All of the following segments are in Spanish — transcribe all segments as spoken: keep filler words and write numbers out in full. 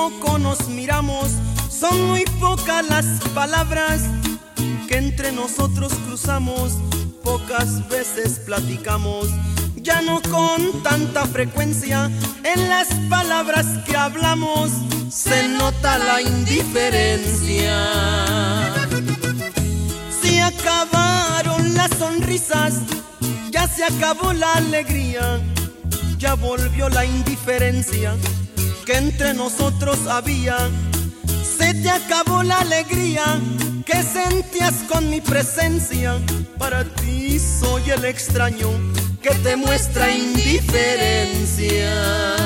poco nos miramos, son muy pocas las palabras que entre nosotros cruzamos, pocas veces platicamos, ya no con tanta frecuencia, en las palabras que hablamos se nota la indiferencia. Se acabaron las sonrisas, ya se acabó la alegría, ya volvió la indiferencia que entre nosotros había. Se te acabó la alegría que sentías con mi presencia, para ti soy el extraño que te muestra indiferencia.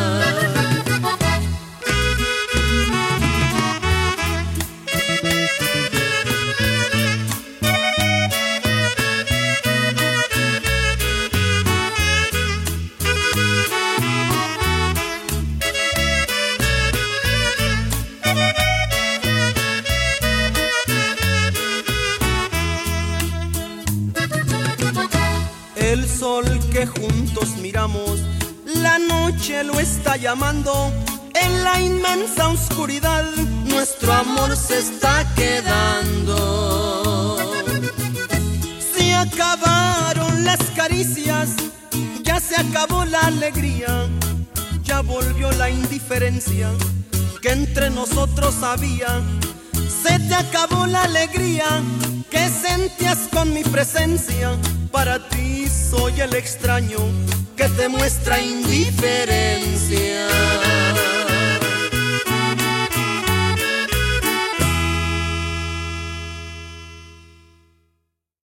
El sol que juntos miramos, la noche lo está llamando. En la inmensa oscuridad nuestro amor se está quedando. Se acabaron las caricias, ya se acabó la alegría, ya volvió la indiferencia que entre nosotros había. Se te acabó la alegría que sentías con mi presencia, para ti soy el extraño que te muestra indiferencia.